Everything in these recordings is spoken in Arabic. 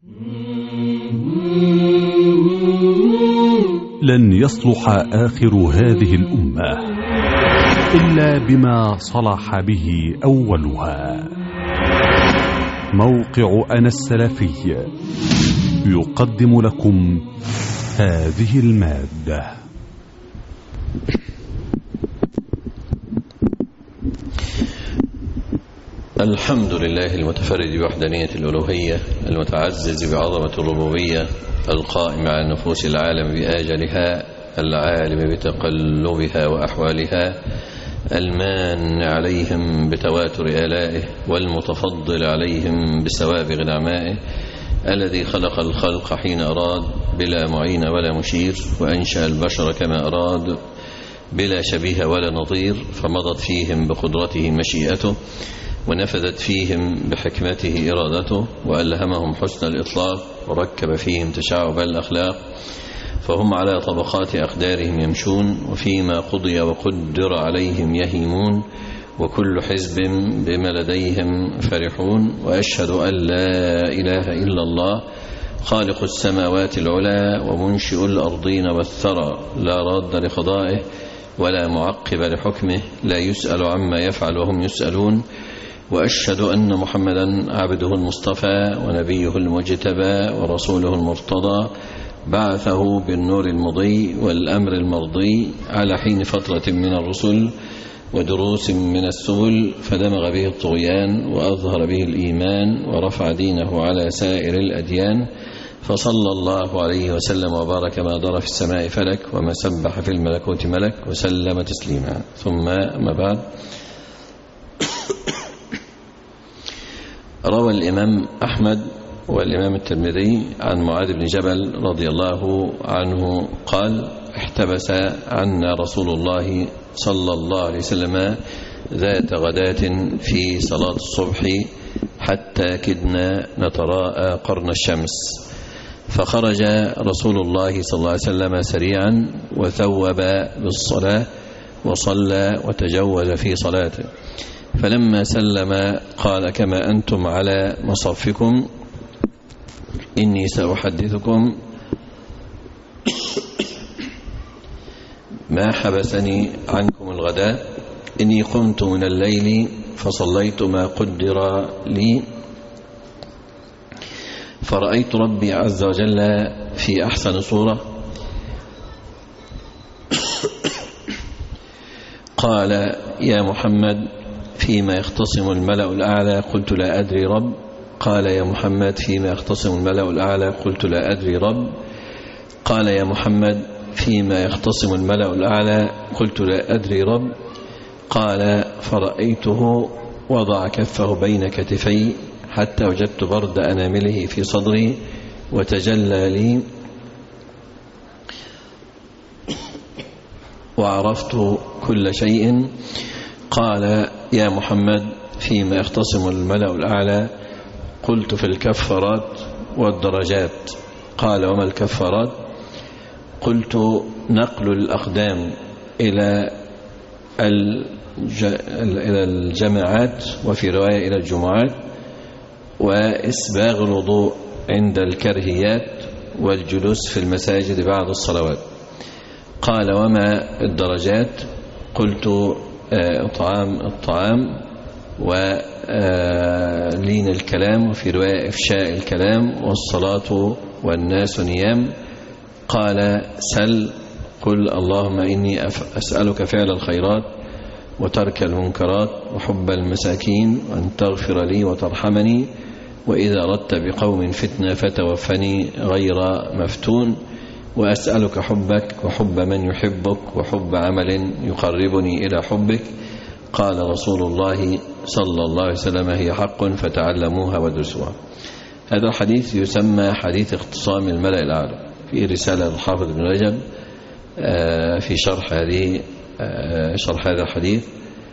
لن يصلح آخر هذه الأمة إلا بما صلح به أولها. موقع أنا السلفي يقدم لكم هذه المادة. الحمد لله المتفرد بوحدانية الألوهية، المتعزز بعظمة الربوبية، القائم على نفوس العالم بآجلها، العالم بتقلبها وأحوالها، المان عليهم بتواتر آلائه، والمتفضل عليهم بسوابغ نعمائه، الذي خلق الخلق حين أراد بلا معين ولا مشير، وأنشأ البشر كما أراد بلا شبيه ولا نظير، فمضت فيهم بقدرته مشيئته، ونفذت فيهم بحكمته إرادته، وألهمهم حسن الإطلاق، وركب فيهم تشعب الأخلاق، فهم على طبقات أقدارهم يمشون، وفيما قضي وقدر عليهم يهيمون، وكل حزب بما لديهم فرحون. وأشهد أن لا إله إلا الله خالق السماوات العلى ومنشئ الأرضين والثرى، لا راد لقضائه ولا معقب لحكمه، لا يسأل عما يفعل وهم يسألون. وأشهد أن محمدا عبده المصطفى ونبيه المجتبى ورسوله المرتضى، بعثه بالنور المضي والأمر المرضي على حين فترة من الرسل ودروس من السبل، فدمغ به الطغيان وأظهر به الإيمان ورفع دينه على سائر الأديان، فصلى الله عليه وسلم وبارك ما دار في السماء فلك وما سبح في الملكوت ملك، وسلم تسليما. ثم ما بعد، روى الإمام أحمد والإمام الترمذي عن معاذ بن جبل رضي الله عنه قال: احتبس عنا رسول الله صلى الله عليه وسلم ذات غداة في صلاة الصبح حتى كدنا نتراءى قرن الشمس، فخرج رسول الله صلى الله عليه وسلم سريعا وثوب بالصلاة وصلى وتجوز في صلاته، فلما سلم قال: كما أنتم على مصفكم إني سأحدثكم ما حبسني عنكم الغداء، إني قمت من الليل فصليت ما قدر لي، فرأيت ربي عز وجل في أحسن صورة. قال: يا محمد فيما يختصم الملأ الأعلى؟ قلت: لا أدري رب. قال: يا محمد فيما يختصم الملأ الأعلى؟ قلت: لا أدري رب. قال: يا محمد فيما يختصم الملأ الأعلى؟ قلت: لا أدري رب. قال: فرأيته وضع كفه بين كتفي حتى وجدت برد أنامله في صدري وتجلى لي، وعرفت كل شيء. قال: يا محمد فيما يختصم الملأ الأعلى؟ قلت: في الكفارات والدرجات. قال: وما الكفارات؟ قلت: نقل الأقدام إلى الجماعات، وفي رواية إلى الجمعات، وإسباغ الوضوء عند الكرهيات، والجلوس في المساجد بعد الصلوات. قال: وما الدرجات؟ قلت: الطعام ولين الكلام، وفي رواية إفشاء الكلام، والصلاة والناس نيام. قال: سل. قل: اللهم إني أسألك فعل الخيرات وترك المنكرات وحب المساكين، وأن تغفر لي وترحمني، وإذا أردت بقوم فتنة فتوفني غير مفتون، وأسألك حبك وحب من يحبك وحب عمل يقربني إلى حبك. قال رسول الله صلى الله عليه وسلم: هي حق فتعلموها ودرسوها. هذا الحديث يسمى حديث اختصام الملأ الأعلى، في رسالة الحافظ بن رجب في شرح هذا الحديث.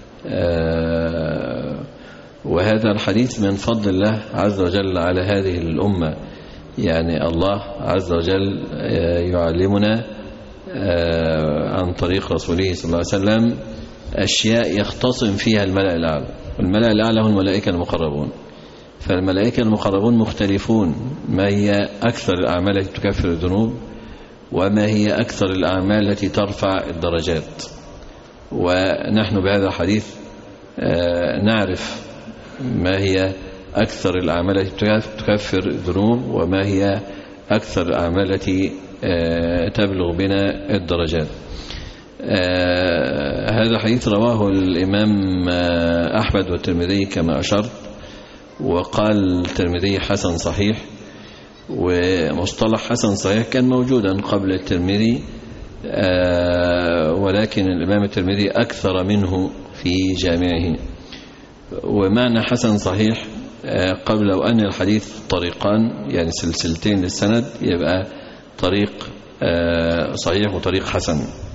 وهذا الحديث من فضل الله عز وجل على هذه الأمة، يعني الله عز وجل يعلمنا عن طريق رسوله صلى الله عليه وسلم أشياء يختصم فيها الملأ الأعلى، والملأ الأعلى هم الملائكة المقربون. فالملائكة المقربون مختلفون ما هي أكثر الأعمال التي تكفر الذنوب وما هي أكثر الأعمال التي ترفع الدرجات. ونحن بهذا الحديث نعرف ما هي أكثر الأعمال التي تكفر الذنوب وما هي أكثر الأعمال التي تبلغ بنا الدرجات. هذا الحديث رواه الإمام أحمد والترمذي كما أشرت، وقال الترمذي حسن صحيح. ومصطلح حسن صحيح كان موجودا قبل الترمذي، ولكن الإمام الترمذي أكثر منه في جامعه. ومعنى حسن صحيح قبل لو أن الحديث طريقان يعني سلسلتين للسند يبقى طريق صحيح وطريق حسن،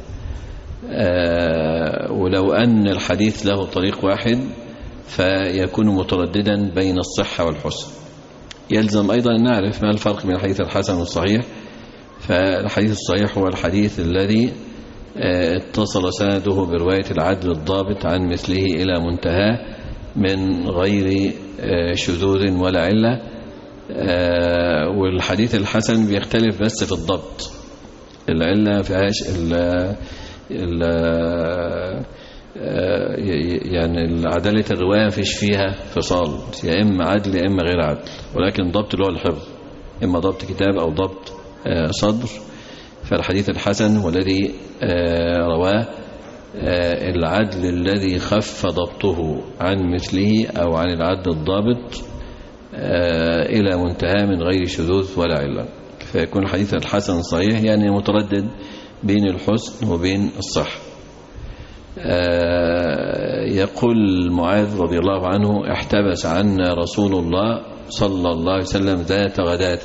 ولو أن الحديث له طريق واحد فيكون مترددا بين الصحة والحسن. يلزم أيضا أن نعرف ما الفرق بين الحديث الحسن والصحيح. فالحديث الصحيح هو الحديث الذي اتصل سنده برواية العدل الضابط عن مثله إلى منتهى من غير شذوذ ولا علة. والحديث الحسن بيختلف بس في الضبط، العلة فيهاش يعني عدالة الرواية فيش فيها فصال، يا إما عدل يا إما غير عدل، ولكن ضبط اللي هو الحفظ، إما ضبط كتاب أو ضبط صدر. فالحديث الحسن هو الذي رواه العدل الذي خف ضبطه عن مثله أو عن العدل الضابط إلى منتهى من غير شذوذ ولا علة، فيكون الحديث الحسن صحيح يعني متردد بين الحسن وبين الصح. يقول معاذ رضي الله عنه: احتبس عنا رسول الله صلى الله عليه وسلم ذات غداة.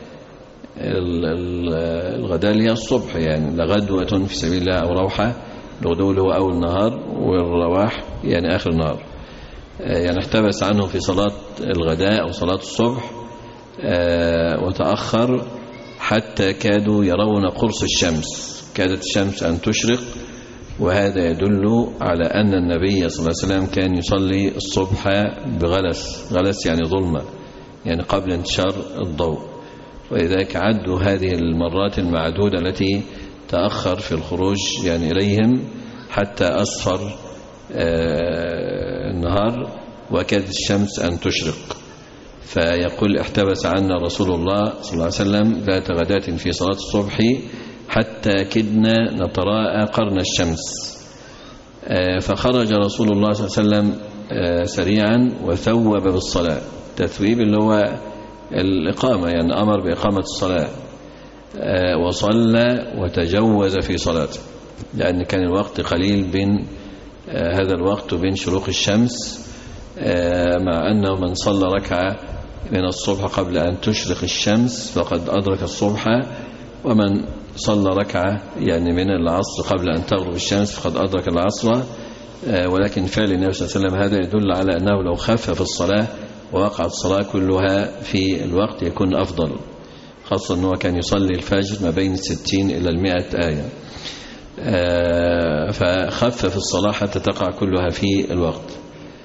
الغداة اللي هي الصبح، يعني لغدوة في سبيل الله أو روحة. الغدو اللي هو أول النهار، والرواح يعني آخر النهار. يعني احتبس عنه في صلاة الغداء أو صلاة الصبح وتأخر حتى كادوا يرون قرص الشمس، كادت الشمس أن تشرق. وهذا يدل على أن النبي صلى الله عليه وسلم كان يصلي الصبح بغلس، غلس يعني ظلمة، يعني قبل انتشار الضوء. ولذلك عدوا هذه المرات المعدودة التي تأخر في الخروج يعني إليهم حتى أصفر النهار وكادت الشمس أن تشرق. فيقول: احتبس عنا رسول الله صلى الله عليه وسلم ذات غداة في صلاة الصبح حتى كدنا نتراءى قرن الشمس. فخرج رسول الله صلى الله عليه وسلم سريعا وثوب بالصلاة. تثويب اللي هو الإقامة، يعني أمر بإقامة الصلاة، وصلى وتجوز في صلاته، لأن كان الوقت قليل بين هذا الوقت وبين شروق الشمس، مع أنه من صلى ركعة من الصبح قبل أن تشرق الشمس فقد أدرك الصبح، ومن صلى ركعة يعني من العصر قبل أن تغرب الشمس فقد أدرك العصر. ولكن فعل النبي صلى الله عليه وسلم هذا يدل على أنه لو خفف الصلاة ووقعت الصلاة كلها في الوقت يكون أفضل، خاصة أنه كان يصلي الفجر ما بين 60 إلى 100 آية، فخفف الصلاة حتى تقع كلها في الوقت.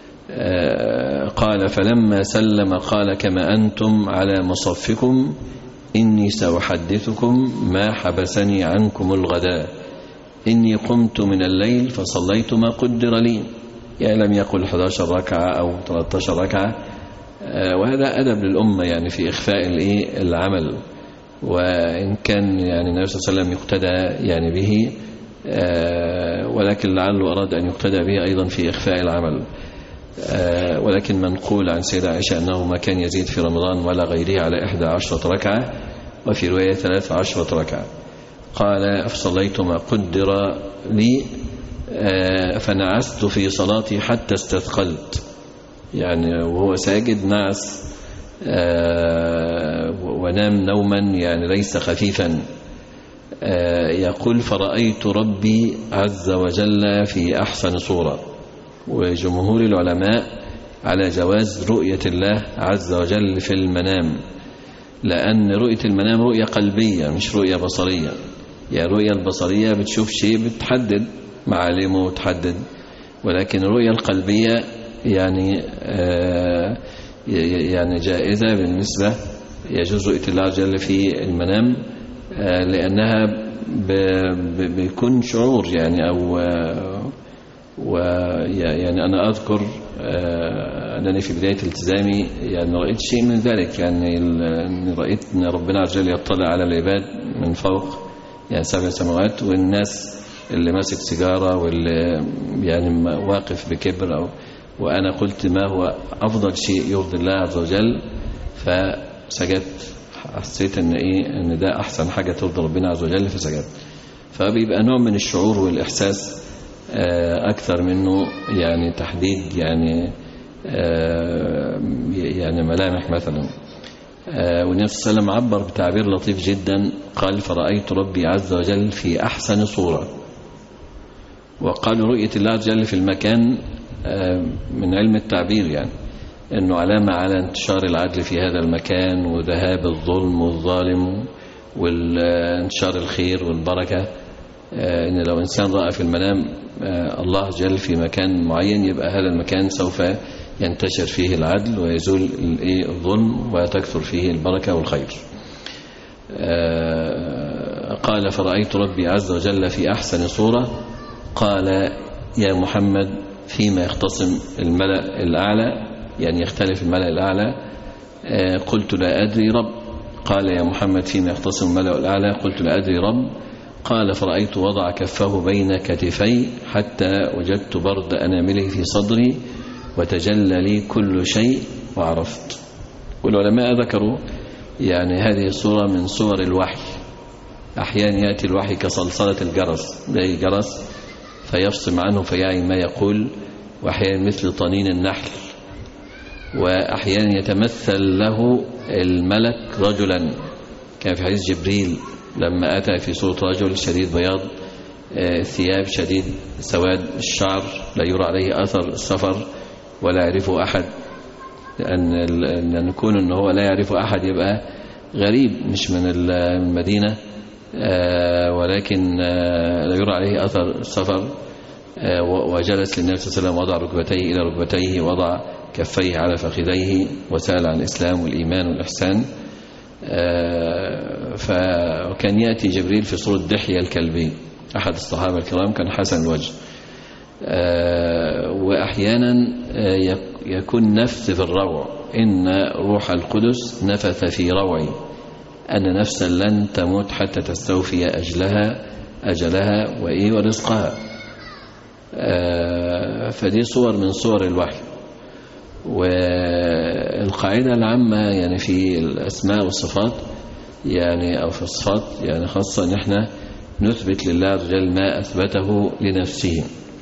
قال: فلما سلم قال: كما أنتم على مصفكم إني سأحدثكم ما حبسني عنكم الغداء، إني قمت من الليل فصليت ما قدر لي. يعني لم يقل 11 ركعة أو 13 ركعة، وهذا أدب للأمة يعني في إخفاء العمل، وإن كان يعني النبي صلى الله عليه وسلم يقتدى يعني به، ولكن لعله أراد أن يقتدى به أيضا في إخفاء العمل. ولكن منقول عن سيدة عائشة أنه ما كان يزيد في رمضان ولا غيره على 11 ركعة، وفي رواية 13 ركعة. قال: فصليت ما قدر لي فنعست في صلاتي حتى استثقلت، يعني وهو ساجد نعس ونام نوما يعني ليس خفيفا. يقول: فرأيت ربي عز وجل في أحسن صورة. وجمهور العلماء على جواز رؤية الله عز وجل في المنام، لأن رؤية المنام رؤية قلبية مش رؤية بصرية. يعني الرؤية البصرية بتشوف شيء بتحدد معالمه وتحدد، ولكن الرؤية القلبية يعني يعني جائزة بالنسبة، يجوز رؤية الله عز وجل في المنام، لأنها بيكون شعور يعني، أو يعني أنا أذكر أنني في بداية التزامي يعني رأيت شيء من ذلك، يعني رأيت أن ربنا عز وجل يطلع على العباد من فوق يعني 7 سماوات، والناس اللي ماسك سيجارة واللي يعني واقف بكبر، وأنا قلت ما هو أفضل شيء يرضي الله عز وجل، فسجدت، حسيت ان ده احسن حاجة ترضي ربنا عز وجل فسجدت. فبيبقى نوع من الشعور والإحساس أكثر منه يعني تحديد يعني ملامح مثلا. والنبي صلى الله عليه وسلم عبر بتعبير لطيف جدا، قال فرأيت ربي عز وجل في أحسن صورة. وقالوا رؤية الله عز وجل في المكان من علم التعبير، يعني أنه علامة على انتشار العدل في هذا المكان وذهاب الظلم والظالم وانتشار الخير والبركة. إن لو إنسان رأى في المنام الله جل في مكان معين، يبقى هذا المكان سوف ينتشر فيه العدل ويزول الظلم وتكثر فيه البركة والخير. قال فرأيت ربي عز وجل في أحسن صورة. قال يا محمد فيما يختصم الملأ الأعلى، يعني يختلف الملأ الأعلى. قلت لا أدري رب. قال يا محمد فيما يختصم الملأ الأعلى. قلت لا أدري رب. قال فرأيت وضع كفه بين كتفي حتى وجدت برد أنامله في صدري وتجلى لي كل شيء وعرفت. والعلماء ذكروا يعني هذه الصورة من صور الوحي. أحيانا يأتي الوحي كصلصلة الجرس، زي الجرس فيفصم عنه فيعي ما يقول، وأحيانا مثل طنين النحل، وأحيانا يتمثل له الملك رجلا، كان في حديث جبريل لما أتى في صورة رجل شديد بياض ثياب شديد سواد الشعر لا يرى عليه أثر السفر ولا يعرفه أحد، لأن نكون أنه هو لا يعرفه أحد يبقى غريب مش من المدينة، ولكن لا يرى عليه أثر السفر. وجلس للنبي صلى الله عليه وسلم، وضع ركبتيه إلى ركبتيه، وضع كفيه على فخذيه، وسأل عن الإسلام والإيمان والإحسان. فكان يأتي جبريل في صورة دحية الكلبي، أحد الصحابة الكرام، كان حسن الوجه. وأحيانا يكون نفث في الروع، إن روح القدس نفث في روعي أن نفسا لن تموت حتى تستوفي أجلها ورزقها. فدي صور من صور الوحي. والقاعدة العامة يعني في الأسماء والصفات، يعني أو في الصفات يعني خاصة أن احنا نثبت لله عز وجل ما أثبته لنفسه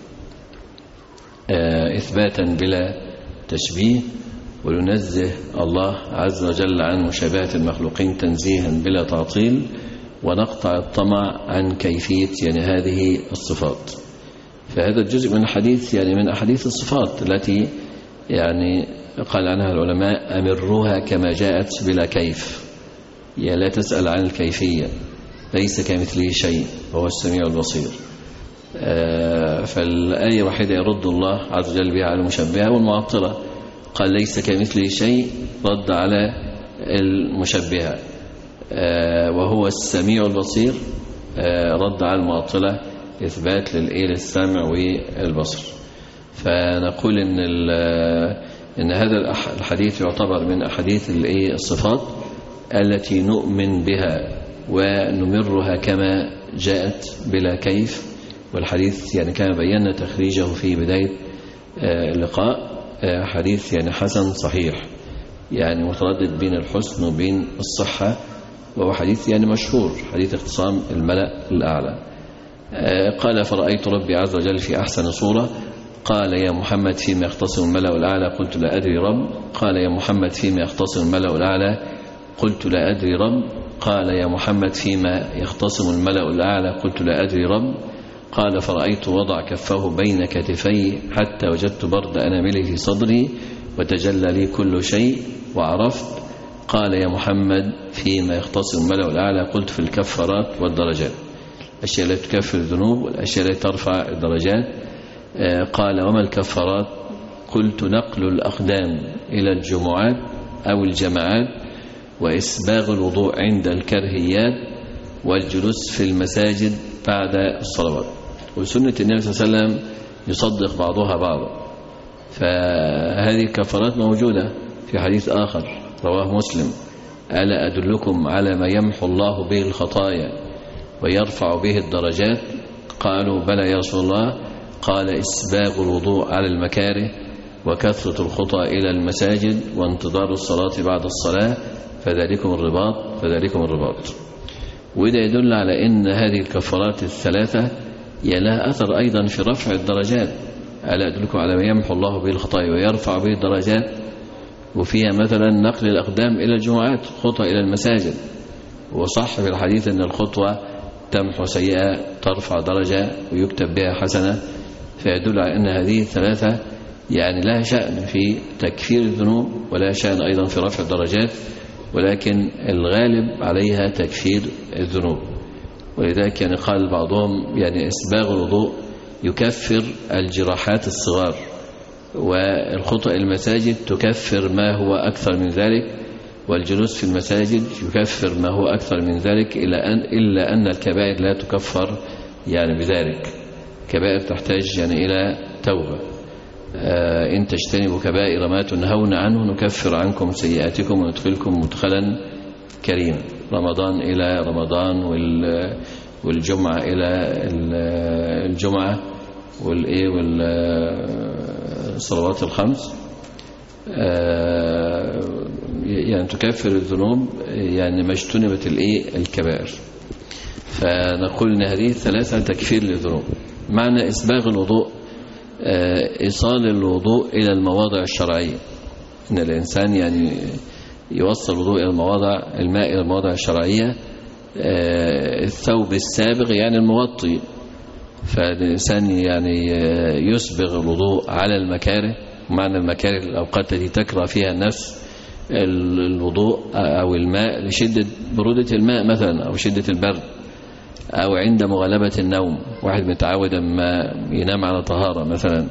إثباتا بلا تشبيه، وننزه الله عز وجل عن مشابهة المخلوقين تنزيها بلا تعطيل، ونقطع الطمع عن كيفية يعني هذه الصفات. فهذا الجزء من الحديث يعني من أحاديث الصفات التي يعني قال عنها العلماء أمروها كما جاءت بلا كيف، يعني لا تسأل عن الكيفية، ليس كمثله شيء وهو السميع البصير. فالآية واحدة يرد الله عز وجل بها على المشبهة والمعطلة، قال ليس كمثله شيء، رد على المشبهة. وهو السميع البصير، رد على المعطلة، إثبات للسمع والبصر. فنقول إن هذا الحديث يعتبر من أحاديث الصفات التي نؤمن بها ونمرها كما جاءت بلا كيف. والحديث يعني كما بينا تخريجه في بداية اللقاء، حديث يعني حسن صحيح، يعني متردد بين الحسن وبين الصحة، وهو حديث يعني مشهور، حديث اختصام الملأ الأعلى. قال فرأيت ربي عز وجل في أحسن صورة. قال يا محمد فيما يختصم الملأ الأعلى. قلت لا أدري رب. قال يا محمد فيما يختصم الملأ الأعلى. قلت لا أدري رب. قال يا محمد فيما يختصم الملأ الأعلى. قلت لا أدري رب. قال فرأيت وضع كفه بين كتفي حتى وجدت برد أنامله في صدري وتجلى لي كل شيء وعرفت. قال يا محمد فيما يختصم الملأ الأعلى. قلت في الكفارات والدرجات، الأشياء التي تكفر الذنوب والأشياء التي ترفع الدرجات. قال وما الكفارات؟ قلت نقل الأقدام إلى الجمعات أو الجماعات، وإسباغ الوضوء عند الكرهيات، والجلوس في المساجد بعد الصلوات. وسنة النبي صلى الله عليه وسلم يصدق بعضها بعضا، فهذه الكفارات موجودة في حديث آخر رواه مسلم: ألا أدلكم على ما يمحو الله به الخطايا ويرفع به الدرجات؟ قالوا بلى يا رسول الله. قال: إسباغ الوضوء على المكاره، وكثرة الخطى إلى المساجد، وانتظار الصلاة بعد الصلاة، فذلكم الرباط. وده يدل على أن هذه الكفارات الثلاثة لها أثر أيضا في رفع الدرجات. ألا أدلكم على ما يمحو الله به الخطايا ويرفع به الدرجات، وفيها مثلا نقل الأقدام إلى الجمعات، خطوة إلى المساجد. وصح في الحديث أن الخطوة تمحو سيئة، ترفع درجة، ويكتب بها حسنة. فيدل على أن هذه الثلاثة يعني لها شأن في تكفير الذنوب، ولها شأن أيضا في رفع الدرجات، ولكن الغالب عليها تكفير الذنوب. ولذلك يعني قال بعضهم يعني إسباغ الوضوء يكفر الجراحات الصغار، والخطأ المساجد تكفر ما هو أكثر من ذلك، والجلوس في المساجد يكفر ما هو أكثر من ذلك، إلا أن الكبائر لا تكفر يعني بذلك. كبائر تحتاج يعني إلى توبة. إن تجتنبوا كبائر ما تنهون عنه نكفر عنكم سيئاتكم وندخلكم مدخلا كريما. رمضان إلى رمضان، والجمعة إلى الجمعة، والصلوات الخمس يعني تكفر الذنوب يعني ما اجتنبت الكبائر. فنقول ان هذه الثلاثة تكفير للذنوب. معنى إسباغ الوضوء إيصال الوضوء إلى المواضع الشرعية، إن الإنسان يعني يوصل الوضوء إلى الماء إلى المواضع الشرعية. الثوب السابغ يعني المغطي، فالإنسان يعني يسبغ الوضوء على المكاره. معنى المكاره الأوقات التي تكره فيها النفس الوضوء أو الماء لشدة برودة الماء مثلا، أو شدة البرد، أو عند مغالبة النوم. واحد متعود أما ينام على طهارة مثلا،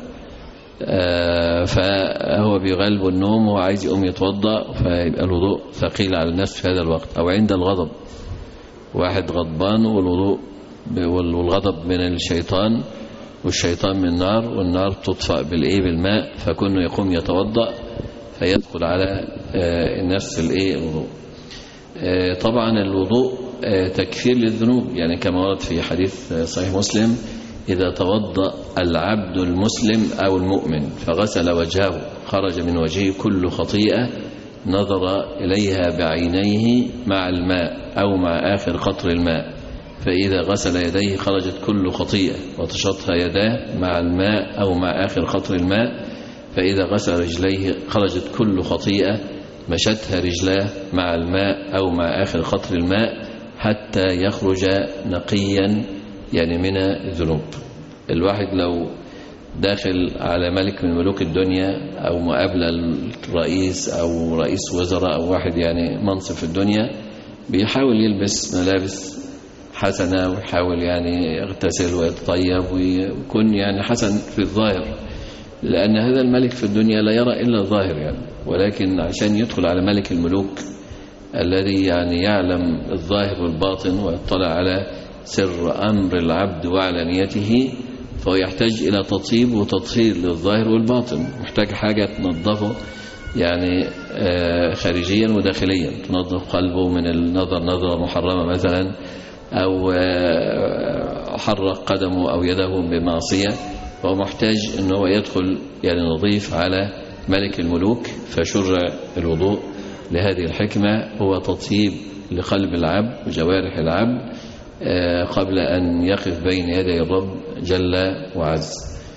فهو بيغلب النوم وعايز يقوم يتوضأ، فيبقى الوضوء ثقيل على النفس في هذا الوقت. أو عند الغضب، واحد غضبان والغضب من الشيطان، والشيطان من النار، والنار تطفأ بالماء، فكونه يقوم يتوضأ فيدخل على النفس الوضوء. طبعا الوضوء تكفير للذنوب، يعني كما ورد في حديث صحيح مسلم: إذا توضأ العبد المسلم أو المؤمن فغسل وجهه خرج من وجهه كل خطيئة نظر إليها بعينيه مع الماء أو مع آخر قطر الماء، فإذا غسل يديه خرجت كل خطيئة وتشطها يداه مع الماء أو مع آخر قطر الماء، فإذا غسل رجليه خرجت كل خطيئة مشتها رجلاه مع الماء أو مع آخر قطر الماء حتى يخرج نقيا يعني من الذنوب. الواحد لو داخل على ملك من ملوك الدنيا، أو مقابلة الرئيس أو رئيس وزراء أو واحد يعني منصب في الدنيا، بيحاول يلبس ملابس حسنة، ويحاول يعني يغتسل ويتطيب ويكون يعني حسن في الظاهر، لأن هذا الملك في الدنيا لا يرى إلا الظاهر يعني. ولكن عشان يدخل على ملك الملوك الذي يعني يعلم الظاهر والباطن ويطلع على سر أمر العبد وعلانيته، فهو يحتاج إلى تطيب وتطهير للظاهر والباطن، محتاج حاجة تنظفه يعني خارجيا وداخليا، تنظف قلبه من النظر نظرة محرمة مثلا، أو حرق قدمه أو يده بمعصية، فهو محتاج أنه يدخل يعني نظيف على ملك الملوك. فشرع الوضوء لهذه الحكمة، هو تطيب لقلب العبد وجوارح العبد قبل أن يقف بين يدي الرب جل وعز.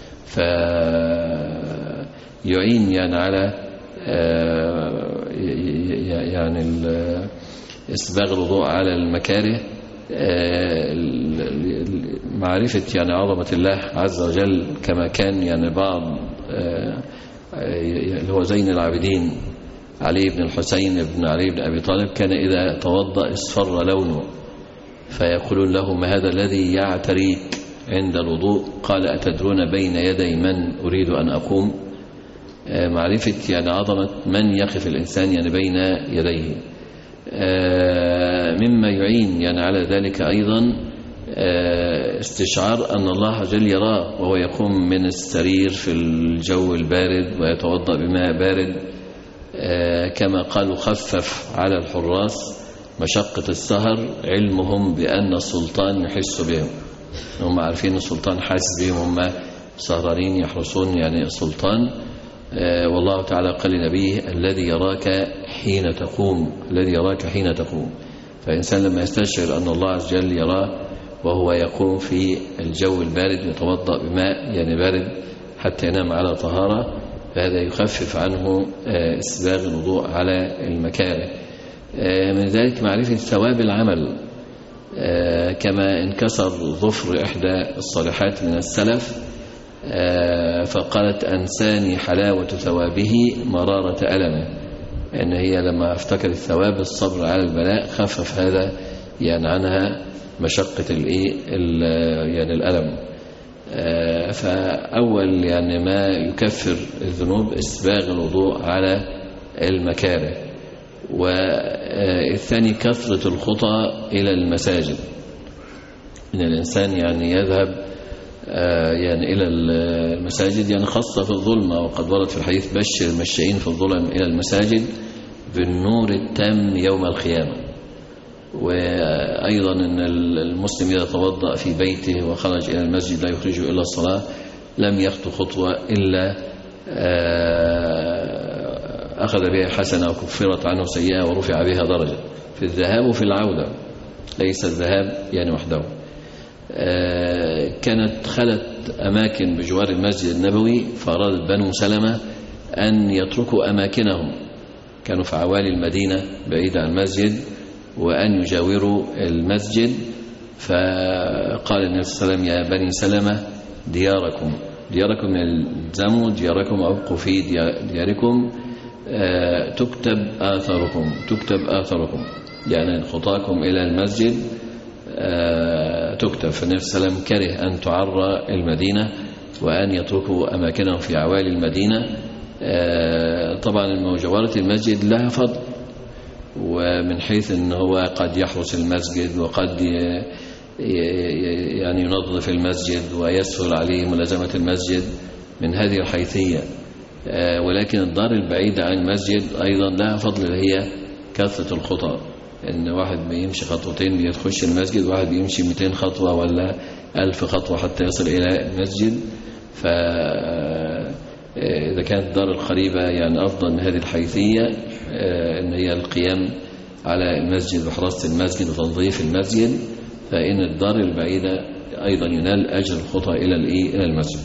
فيعين يعني على يعني إسباغ الوضوء على المكاره، معرفة يعني عظمة الله عز وجل، كما كان يعني بعض اللي هو زين العابدين علي بن الحسين بن علي بن أبي طالب، كان إذا توضأ اصفر لونه، فيقولون له: ما هذا الذي يعتريك عند الوضوء؟ قال: أتدرون بين يدي من أريد أن أقوم؟ معرفة يعني عظمة من يقف الإنسان يعني بين يديه. مما يعين يعني على ذلك أيضا استشعار أن الله عز وجل يراه وهو يقوم من السرير في الجو البارد ويتوضأ بماء بارد، كما قالوا خفف على الحراس مشقة السهر علمهم بأن السلطان يحس بهم. هم عارفين السلطان حاسس بهم، هم سهرانين يحرسون يعني السلطان. والله تعالى قال لنبيه الذي يراك حين تقوم، الذي يراك حين تقوم. فالإنسان لما يستشعر أن الله عز وجل يراه وهو يقوم في الجو البارد يتوضأ بماء يعني بارد حتى ينام على طهارة، فهذا يخفف عنه إسباغ الوضوء على المكاره. من ذلك معرفة ثواب العمل، كما انكسر ظفر إحدى الصالحات من السلف فقالت أنساني حلاوة ثوابه مرارة ألمه، أن هي لما افتكرت ثواب الصبر على البلاء خفف هذا يعني عنها مشقة يعني الألم. فأول يعني ما يكفر الذنوب إسباغ الوضوء على المكاره. والثاني كثرة الخطى إلى المساجد، إن الإنسان يعني يذهب يعني إلى المساجد يعني خاصة في الظلمة، وقد ورد في الحديث بشر المشائين في الظلم إلى المساجد بالنور التام يوم القيامة. وأيضا أن المسلم إذا توضأ في بيته وخرج إلى المسجد لا يخرجه إلا الصلاة لم يخطو خطوة إلا أخذ بها حسنة وكفرت عنه سيئة ورفع بها درجة في الذهاب وفي العودة، ليس الذهاب يعني وحده. كانت خلت أماكن بجوار المسجد النبوي، فأرادت بنو سلمة أن يتركوا أماكنهم، كانوا في عوالي المدينة بعيدة عن المسجد، وأن يجاوروا المسجد. فقال النبي صلى الله عليه وسلم يا بني سلمة دياركم الزموا دياركم أبقوا في دياركم تكتب آثاركم يعني خطاكم إلى المسجد تكتب. فالنبي صلى الله عليه وسلم كره أن تعرى المدينة وأن يتركوا أماكنهم في عوالي المدينة. طبعا مجاورة المسجد لها فضل، ومن حيث أنه هو قد يحرس المسجد وقد يعني ينظف المسجد ويسهل عليه ملازمة المسجد من هذه الحيثية. ولكن الدار البعيدة عن المسجد أيضا لها فضل، اللي هي كثرة الخطى، إن واحد بيمشي خطوتين بيخش المسجد، واحد بيمشي 200 خطوة ولا 1000 خطوة حتى يصل إلى المسجد. فإذا كانت الدار القريبة يعني أفضل من هذه الحيثية، إن هي القيام على المسجد وحراسة المسجد وتنظيف المسجد، فإن الدار البعيدة أيضا ينال أجر الخطى إلى المسجد.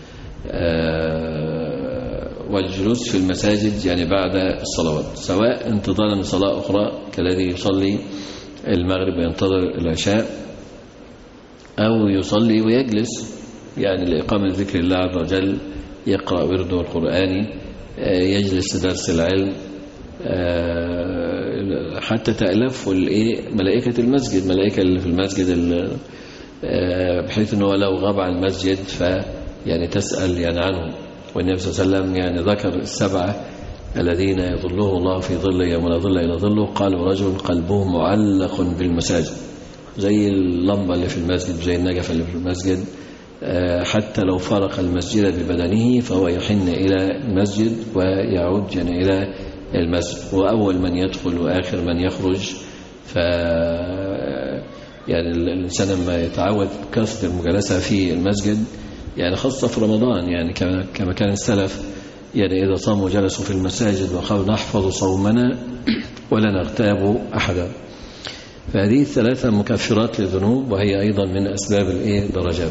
والجلوس في المساجد يعني بعد الصلوات، سواء انتظارا لصلاة أخرى كالذي يصلي المغرب وينتظر العشاء، أو يصلي ويجلس يعني لإقامة ذكر الله عز وجل، يقرأ ورده القرآني، يجلس لدرس العلم، حتى تألف ملائكة المسجد، ملائكة اللي في المسجد، بحيث أنه لو غاب عن المسجد يعني تسأل يعني عنه. والنبي صلى الله عليه وسلم يعني ذكر السبعة الذين يظلهم الله في ظله يوم لا ظل إلا ظله، قالوا رجل قلبه معلق بالمساجد، زي اللمبة اللي في المسجد، زي النجفة اللي في المسجد، حتى لو فارق المسجد ببدنه فهو يحن إلى المسجد ويعود يعني إلى المسجد، وأول من يدخل وآخر من يخرج. يعني الإنسان لما يتعود كثرة المجالسة في المسجد، يعني خاصة في رمضان، يعني كما كان السلف يعني إذا صاموا جلسوا في المساجد وقالوا نحفظ صومنا ولا نغتاب أحدا. فهذه الثلاثة مكفرات للذنوب، وهي أيضا من أسباب الدرجات.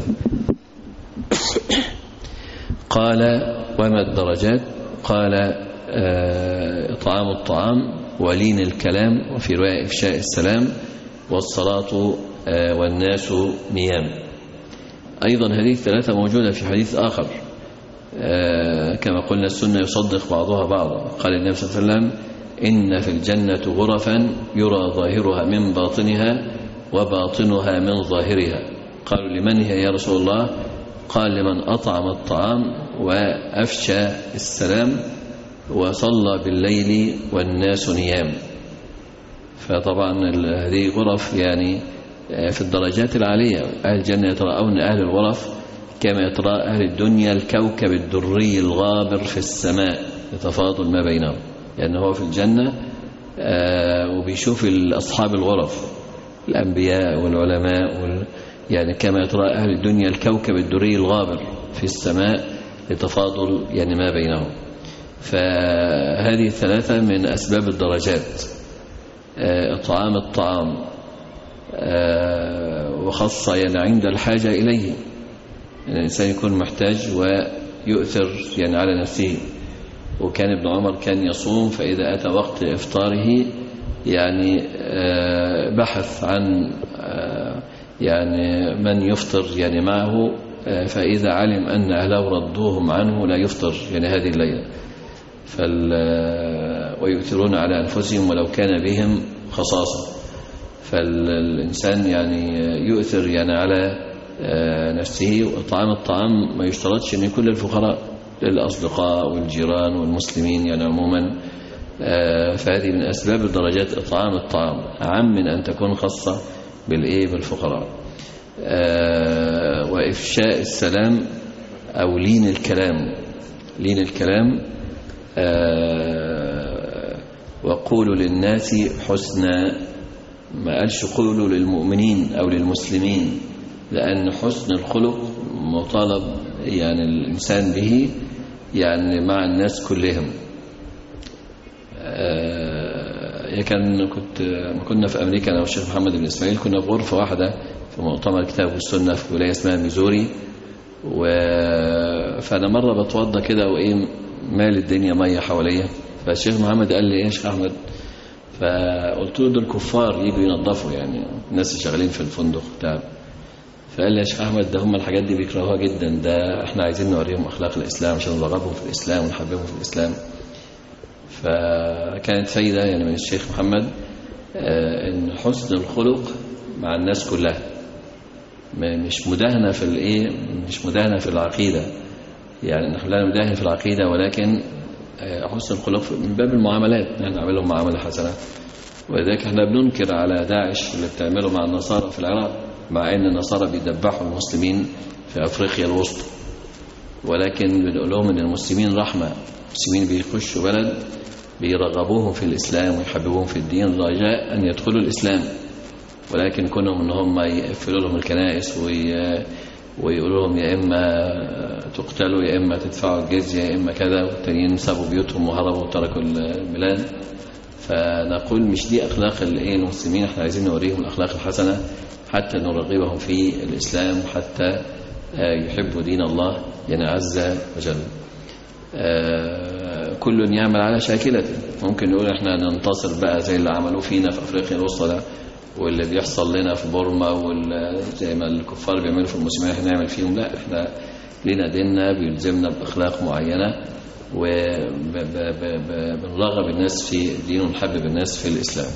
قال وما الدرجات؟ قال إطعام الطعام ولين الكلام، وفي رواية إفشاء السلام، والصلاة والناس نيام. أيضا هذه الثلاثة موجودة في حديث آخر، كما قلنا السنة يصدق بعضها بعضا. قال النبي صلى الله عليه وسلم إن في الجنة غرفا يرى ظاهرها من باطنها وباطنها من ظاهرها. قالوا لمن هي يا رسول الله؟ قال لمن أطعم الطعام وأفشى السلام وصلى بالليل والناس نيام. فطبعا هذه غرف يعني في الدرجات العالية. أهل الجنة يتراءون أهل الغرف كما يتراءى أهل الدنيا الكوكب الدري الغابر في السماء لتفاضل ما بينهم، لأنه هو في الجنة وبيشوف أصحاب الغرف الأنبياء والعلماء يعني كما يتراءى أهل الدنيا الكوكب الدري الغابر في السماء لتفاضل يعني ما بينهم. فهذه الثلاثة من أسباب الدرجات، إطعام الطعام وخاصة يعني عند الحاجة إليه، يعني الإنسان يكون محتاج ويؤثر يعني على نفسه. وكان ابن عمر كان يصوم فإذا أتى وقت إفطاره يعني بحث عن يعني من يفطر يعني معه، فإذا علم أن أهله ردوهم عنه لا يفطر يعني هذه الليلة، ويؤثرون على أنفسهم ولو كان بهم خصاصة. فالإنسان يعني يؤثر يعني على نفسه. وإطعام الطعام ما يشترطش أن يكون للفقراء، للأصدقاء والجيران والمسلمين يعني عموما. فهذه من أسباب الدرجات إطعام الطعام، أعم من أن تكون خاصة بالفقراء. وإفشاء السلام أو لين الكلام وقولوا للناس حسنا، ما قالش قولوا للمؤمنين أو للمسلمين، لأن حسن الخلق مطالب يعني الإنسان به يعني مع الناس كلهم. كنا في أمريكا أنا والشيخ محمد بن إسماعيل، كنا في غرفة واحدة في مؤتمر الكتاب والسنة في ولاية اسمها ميزوري. فأنا مرة بتوضى كده مال الدنيا مية حواليا، فالشيخ محمد قال لي إيه يا شيخ أحمد؟ فقلت له دول كفار يجوا ينظفوا يعني الناس اللي شغالين في الفندق بتاع. فقال لي يا شيخ أحمد ده هم الحاجات دي بيكرهوها جدا، ده احنا عايزين نوريهم أخلاق الإسلام عشان نرغبهم في الإسلام ونحببهم في الإسلام. فكانت فايدة يعني من الشيخ محمد ان حسن الخلق مع الناس كلها، مش مداهنة مش مداهنة في العقيدة، يعني نحن لا نداهن في العقيدة، ولكن حسن الخلق من باب المعاملات، نحن نعملهم معاملة حسنة. ولذلك احنا بننكر على داعش اللي بتعمله مع النصارى في العراق، مع ان النصارى بيدبحوا المسلمين في أفريقيا الوسطى، ولكن بنقول لهم ان المسلمين رحمة. المسلمين بيخشوا بلد بيرغبوهم في الإسلام ويحببوهم في الدين رجاء أن يدخلوا الإسلام، ولكن كونهم ان هم يقفلوا لهم الكنائس ويقولوا لهم يا إما تقتلوا يا إما تدفعوا الجزية يا إما كذا، والتانيين سابوا بيوتهم وهربوا وتركوا البلاد. فنقول مش دي أخلاق المسلمين، احنا عايزين نوريهم الأخلاق الحسنة حتى نرغبهم في الإسلام وحتى يحبوا دين الله يعني عز وجل. كل يعمل على شاكلته. ممكن نقول احنا ننتصر بقى زي اللي عملوه فينا في أفريقيا الوسطى ده، واللي بيحصل لنا في بورما، زي ما الكفار بيعملوا في المسلمين احنا نعمل فيهم. لا، احنا لنا ديننا بيلزمنا بأخلاق معينة، وبنرغب الناس في الدين ونحبب الناس في الإسلام.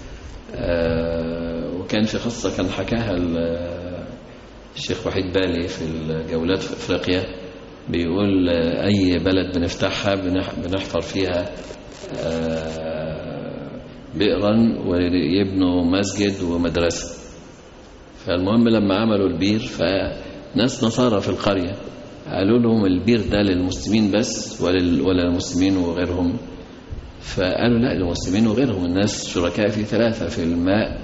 وكان في قصة كان حكاها الشيخ وحيد بالي في الجولات في أفريقيا، بيقول أي بلد بنفتحها بنحفر فيها بئرا ويبنوا مسجد ومدرسة. فالمهم لما عملوا البير، فناس نصارى في القرية قالوا لهم البير ده للمسلمين بس ولا للمسلمين وغيرهم؟ فقالوا لا، للمسلمين وغيرهم، الناس شركاء في ثلاثة، في الماء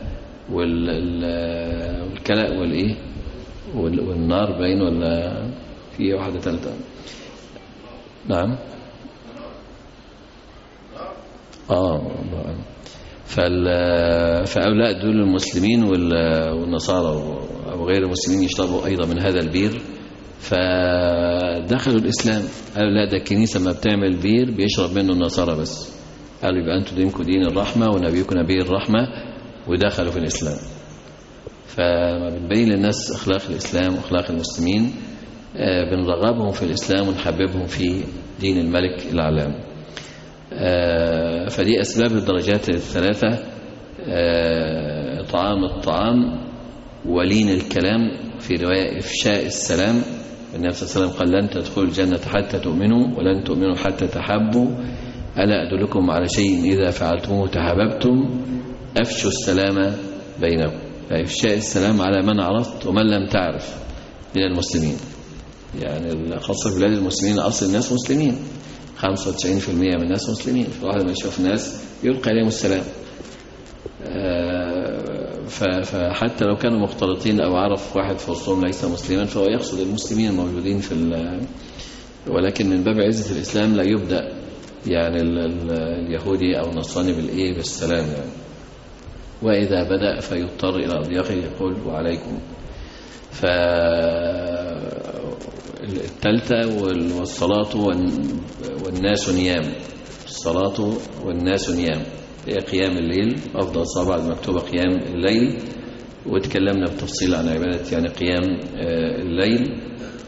والكلاء والنار باين، ولا في واحدة ثالثة؟ نعم. فأولاء دول المسلمين والنصارى أو غير المسلمين يشربوا أيضا من هذا البير، فدخلوا الإسلام. قالوا لا، ده الكنيسة ما بتعمل بير بيشرب منه النصارى بس. قالوا يبقى أنتم دينكم دين الرحمة ونبيكم نبي الرحمة، ودخلوا في الإسلام. فما بنبين للناس أخلاق الإسلام وأخلاق المسلمين، بنرغبهم في الإسلام ونحببهم في دين الملك العلام. فدي أسباب الدرجات الثلاثة: إطعام الطعام، ولين الكلام، في رواية إفشاء السلام، النبي صلى الله عليه وسلم قال لن تدخلوا الجنة حتى تؤمنوا ولن تؤمنوا حتى تحبوا، ألا أدلكم على شيء إذا فعلتموه تحاببتم، أفشوا السلام بينكم. فإفشاء السلام على من عرفت ومن لم تعرف من المسلمين، يعني خاصة في بلاد المسلمين أصل الناس مسلمين، 95% من الناس مسلمين، فواحد ما يشوف الناس يلقى عليهم السلام. فحتى لو كانوا مختلطين أو عرف واحد في وسطهم ليس مسلما فهو يقصد المسلمين الموجودين ولكن من باب عزة الإسلام لا يبدأ يعني اليهودي أو النصراني بالسلام يعني. وإذا بدأ فيضطر إلى أضيافه يقول وعليكم. فالثالثة والصلاة والناس نيام، الصلاة والناس نيام هي قيام الليل، أفضل صلاة بعد مكتوبة قيام الليل، وتكلمنا بتفصيل عن عبادة يعني قيام الليل،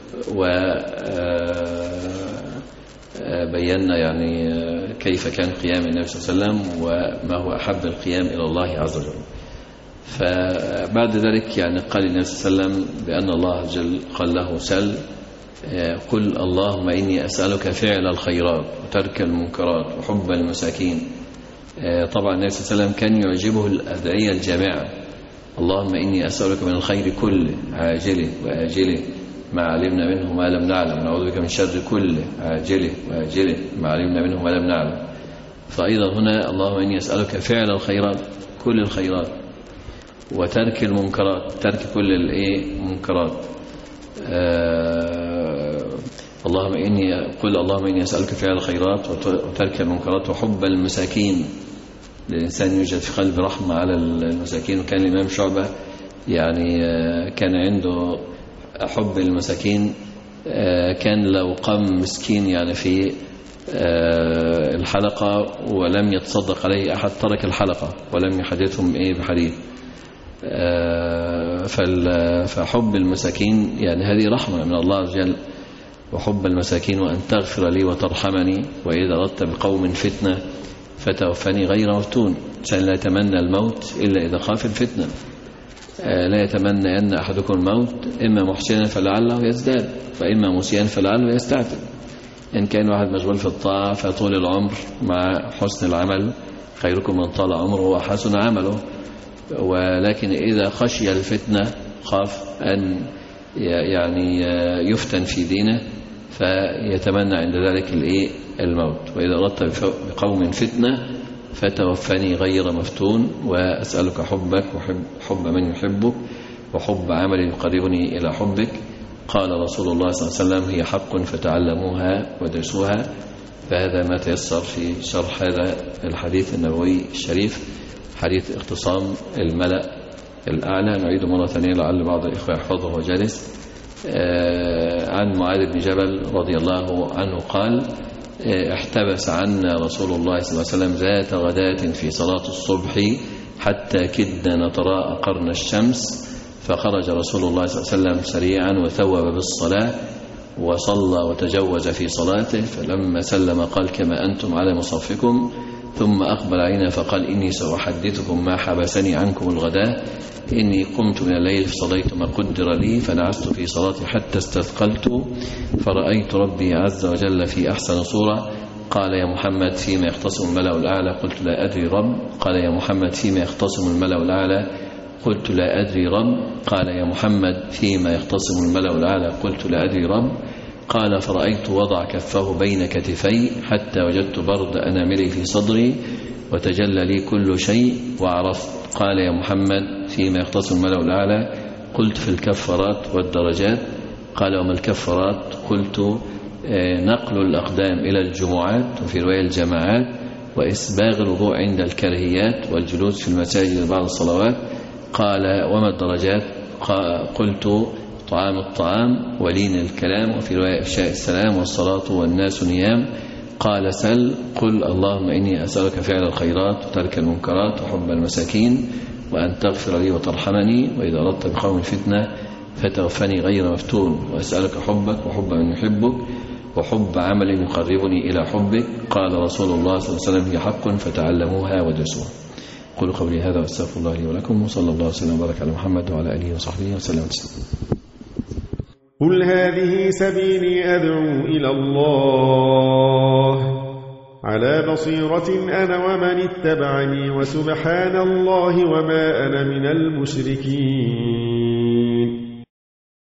وبينا يعني كيف كان قيام النبي صلى الله عليه وسلم وما هو أحب القيام إلى الله عز وجل. فبعد ذلك يعني قال النبي صلى الله عليه وسلم بأن الله عز وجل قال له سل قل اللهم إني أسألك فعل الخيرات وترك المنكرات وحب المساكين. طبعا النبي صلى الله عليه وسلم كان يعجبه الأدعية الجامعة، اللهم إني أسألك من الخير كله عاجله وآجله ما علمنا منه ما لم نعلم، نعوذ بك من شر كله عاجله وآجله ما علمنا منه ما لم نعلم. فأيضا هنا اللهم إني أسألك فعل الخيرات كل الخيرات وترك المنكرات ترك كل المنكرات. اللهم إني أسألك فعل الخيرات وترك المنكرات وحب المساكين، الإنسان يوجد في قلب رحمة على المساكين. وكان الإمام شعبة يعني كان عنده حب المساكين، كان لو قام مسكين يعني في الحلقة ولم يتصدق عليه أحد ترك الحلقة ولم يحدثهم بحديث. فحب المساكين يعني هذه رحمة من الله عز وجل، وحب المساكين وأن تغفر لي وترحمني وإذا أردت بقوم فتنة فتوفني غير مفتون. إنسان لا يتمنى الموت إلا إذا خاف الفتنة، لا يتمنى أن أحدكم الموت إما محسنا فلعله يزداد فإما مسيئا فلعله يستعتب. إن كان واحد مشغول في الطاعة فطول العمر مع حسن العمل خيركم من طال عمره وحسن عمله، ولكن إذا خشي الفتنة خاف أن يعني يفتن في دينه فيتمنى عند ذلك الموت. وإذا أردت بقوم فتنة فتوفني غير مفتون وأسألك حبك وحب من يحبك وحب عمل يقربني إلى حبك. قال رسول الله صلى الله عليه وسلم هي حق فتعلموها ودرسوها. فهذا ما تيسر في شرح هذا الحديث النبوي الشريف، حديث اختصام الملأ الأعلى. نعيد مرة ثانية لعل بعض الإخوة يحفظه وجالس. عن معاذ بن جبل رضي الله عنه قال احتبس عنا رسول الله صلى الله عليه وسلم ذات غداة في صلاة الصبح حتى كدنا نتراءى قرن الشمس، فخرج رسول الله صلى الله عليه وسلم سريعا وثوب بالصلاة وصلى وتجوز في صلاته، فلما سلم قال كما أنتم على مصافكم، ثم أقبل علينا فقال إني سأحدثكم ما حبسني عنكم الغداء، إني قمت من الليل فصليت ما قدر لي فنعست في صلاتي حتى استثقلت فرأيت ربي عز وجل في أحسن صورة. قال يا محمد فيما يختصم الملأ الأعلى؟ قلت لا أدري رب. قال يا محمد فيما يختصم الملأ الأعلى؟ قلت لا أدري رب. قال يا محمد فيما يختصم الملأ الأعلى؟ قلت لا أدري رب. قال فرأيت وضع كفه بين كتفي حتى وجدت برد أناملي في صدري وتجلى لي كل شيء وعرفت. قال يا محمد فيما يختصم الملأ الأعلى؟ قلت في الكفارات والدرجات. قال وما الكفارات؟ قلت نقل الأقدام إلى الجمعات وفي رواية الجماعات، وإسباغ الوضوء عند الكرهيات، والجلوس في المساجد بعد الصلوات. قال وما الدرجات؟ قلت طعام الطعام ولين الكلام وفي رواية إفشاء السلام والصلاة والناس نيام. قال سل قل اللهم إني أسألك فعل الخيرات وترك المنكرات وحب المساكين وأن تغفر لي وترحمني وإذا أردت بقوم فتنة فتوفني غير مفتون وأسألك حبك وحب من يحبك وحب عمل يقربني إلى حبك. قال رسول الله صلى الله عليه وسلم هي حق فتعلموها ودرسوها. قولوا قولي هذا واستغفر الله لي ولكم، وصلى الله وسلم وبارك على محمد وعلى آله وصحبه وسلم. قل هذه سبيلي أدعو إلى الله على بصيرة أنا ومن اتبعني وسبحان الله وما أنا من المشركين.